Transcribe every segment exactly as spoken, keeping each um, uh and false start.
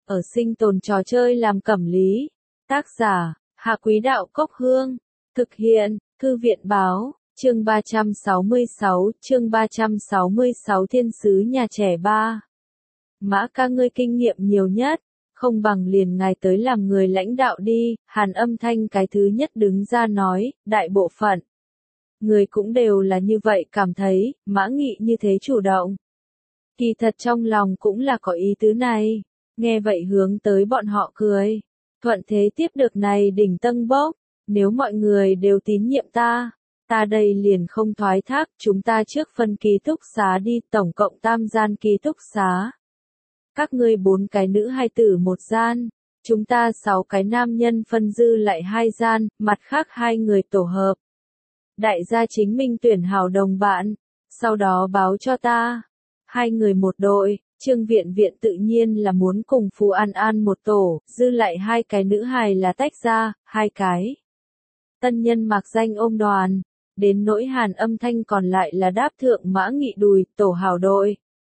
ở sinh tồn trò chơi làm cẩm lý. Tác giả, Hạ Quý Đạo Cốc Hương. Thực hiện, Thư viện Báo, chương ba trăm sáu mươi sáu, chương ba trăm sáu mươi sáu Thiên sứ nhà trẻ ba. Mã ca ngươi kinh nghiệm nhiều nhất, không bằng liền ngài tới làm người lãnh đạo đi, Hàn Âm Thanh cái thứ nhất đứng ra nói, đại bộ phận. Người cũng đều là như vậy cảm thấy, Mã Nghị như thế chủ động. Kỳ thật trong lòng cũng là có ý tứ này, nghe vậy hướng tới bọn họ cười. Thuận thế tiếp được này đỉnh tân bốc, nếu mọi người đều tín nhiệm ta, ta đây liền không thoái thác, chúng ta trước phân ký túc xá đi, tổng cộng tam gian ký túc xá. Các ngươi bốn cái nữ hai tử một gian, chúng ta sáu cái nam nhân phân dư lại hai gian, mặt khác hai người tổ hợp. Đại gia chính minh tuyển hảo đồng bạn, sau đó báo cho ta. Hai người một đội, Trương Viện Viện tự nhiên là muốn cùng Phù An An một tổ, dư lại hai cái nữ hài là tách ra, hai cái. Tân nhân mặc danh ôm đoàn, đến nỗi Hàn Âm Thanh còn lại là đáp thượng Mã Nghị đùi, tổ hảo đội.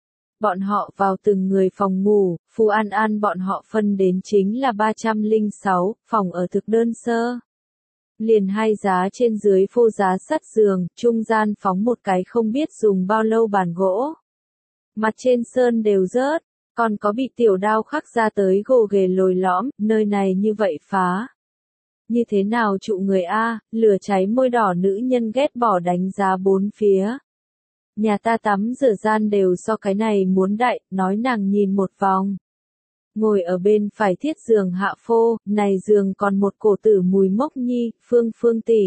Bọn họ vào từng người phòng ngủ, Phù An An bọn họ phân đến chính là ba trăm lẻ sáu, phòng ở thực đơn sơ. Liền hai giá trên dưới phô giá sắt giường, trung gian phóng một cái không biết dùng bao lâu bàn gỗ. Mặt trên sơn đều rớt, còn có bị tiểu đao khắc ra tới gồ ghề lồi lõm, nơi này như vậy phá. Như thế nào trụ người A, lửa cháy môi đỏ nữ nhân ghét bỏ đánh giá bốn phía. Nhà ta tắm rửa gian đều so cái này muốn đại, nói nàng nhìn một vòng. Ngồi ở bên phải thiết giường hạ phô, này giường còn một cổ tử mùi mốc nhi, Phương Phương tỷ.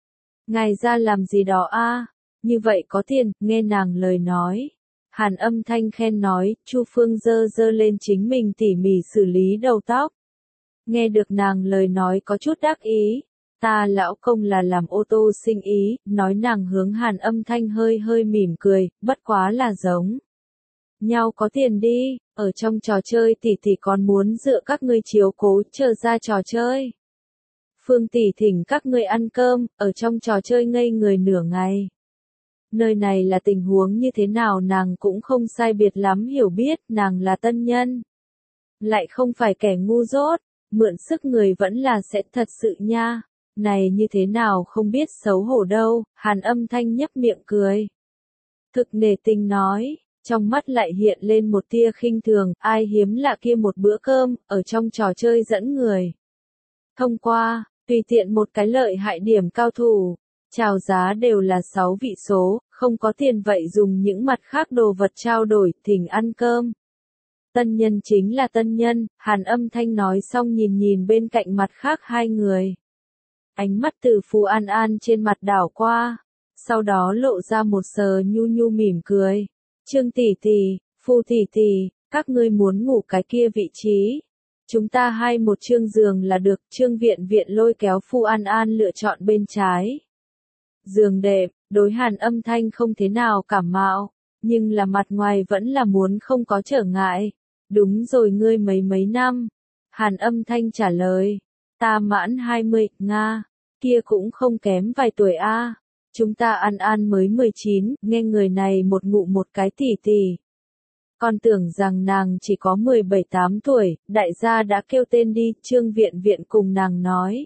Ngài ra làm gì đó a? Như vậy có tiền, nghe nàng lời nói. Hàn Âm Thanh khen nói, Chu Phương dơ dơ lên chính mình tỉ mỉ xử lý đầu tóc. Nghe được nàng lời nói có chút đắc ý. Ta lão công là làm ô tô sinh ý, nói nàng hướng Hàn Âm Thanh hơi hơi mỉm cười, bất quá là giống nhau có tiền đi, ở trong trò chơi tỷ tỷ còn muốn dựa các ngươi chiếu cố chờ ra trò chơi. Phương tỷ thỉnh các ngươi ăn cơm, ở trong trò chơi ngây người nửa ngày. Nơi này là tình huống như thế nào nàng cũng không sai biệt lắm hiểu biết, nàng là tân nhân. Lại không phải kẻ ngu dốt, mượn sức người vẫn là sẽ thật sự nha. Này như thế nào không biết xấu hổ đâu, Hàn Âm Thanh nhấp miệng cười. Thực nể tình nói, trong mắt lại hiện lên một tia khinh thường, ai hiếm lạ kia một bữa cơm, ở trong trò chơi dẫn người. Thông qua, tùy tiện một cái lợi hại điểm cao thủ, chào giá đều là sáu vị số, không có tiền vậy dùng những mặt khác đồ vật trao đổi, thỉnh ăn cơm. Tân nhân chính là tân nhân, Hàn Âm Thanh nói xong nhìn nhìn bên cạnh mặt khác hai người. Ánh mắt từ Phù An An trên mặt đảo qua, sau đó lộ ra một sờ nhu nhu mỉm cười. Trương tỷ tỷ, Phù tỷ tỷ, các ngươi muốn ngủ cái kia vị trí. Chúng ta hai một chương giường là được, Trương Viện Viện lôi kéo Phù An An lựa chọn bên trái. Giường đẹp, đối Hàn Âm Thanh không thế nào cảm mạo, nhưng là mặt ngoài vẫn là muốn không có trở ngại. Đúng rồi ngươi mấy mấy năm. Hàn Âm Thanh trả lời. Ta mãn hai mươi, Nga. Kia cũng không kém vài tuổi a. Chúng ta An An mới mười chín, nghe người này một ngụ một cái tỷ tỷ. Còn tưởng rằng nàng chỉ có mười bảy tám tuổi, đại gia đã kêu tên đi, Trương Viện Viện cùng nàng nói.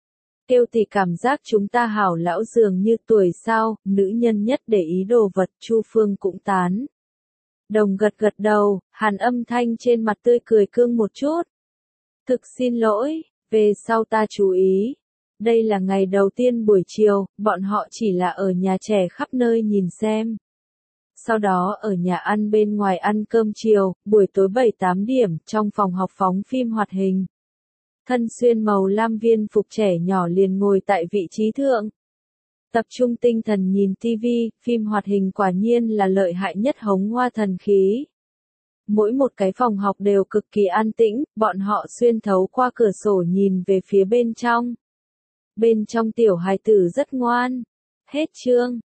Kêu thì cảm giác chúng ta hảo lão dường như tuổi sao, nữ nhân nhất để ý đồ vật, Chu Phương cũng tán. Đồng gật gật đầu, Hàn Âm Thanh trên mặt tươi cười cương một chút. Thực xin lỗi, về sau ta chú ý. Đây là ngày đầu tiên buổi chiều, bọn họ chỉ là ở nhà trẻ khắp nơi nhìn xem. Sau đó ở nhà ăn bên ngoài ăn cơm chiều, buổi tối bảy tám điểm, trong phòng học phóng phim hoạt hình. Thân xuyên màu lam viên phục trẻ nhỏ liền ngồi tại vị trí thượng. Tập trung tinh thần nhìn tivi, phim hoạt hình quả nhiên là lợi hại nhất hống hoa thần khí. Mỗi một cái phòng học đều cực kỳ an tĩnh, bọn họ xuyên thấu qua cửa sổ nhìn về phía bên trong. Bên trong tiểu hài tử rất ngoan. Hết chương.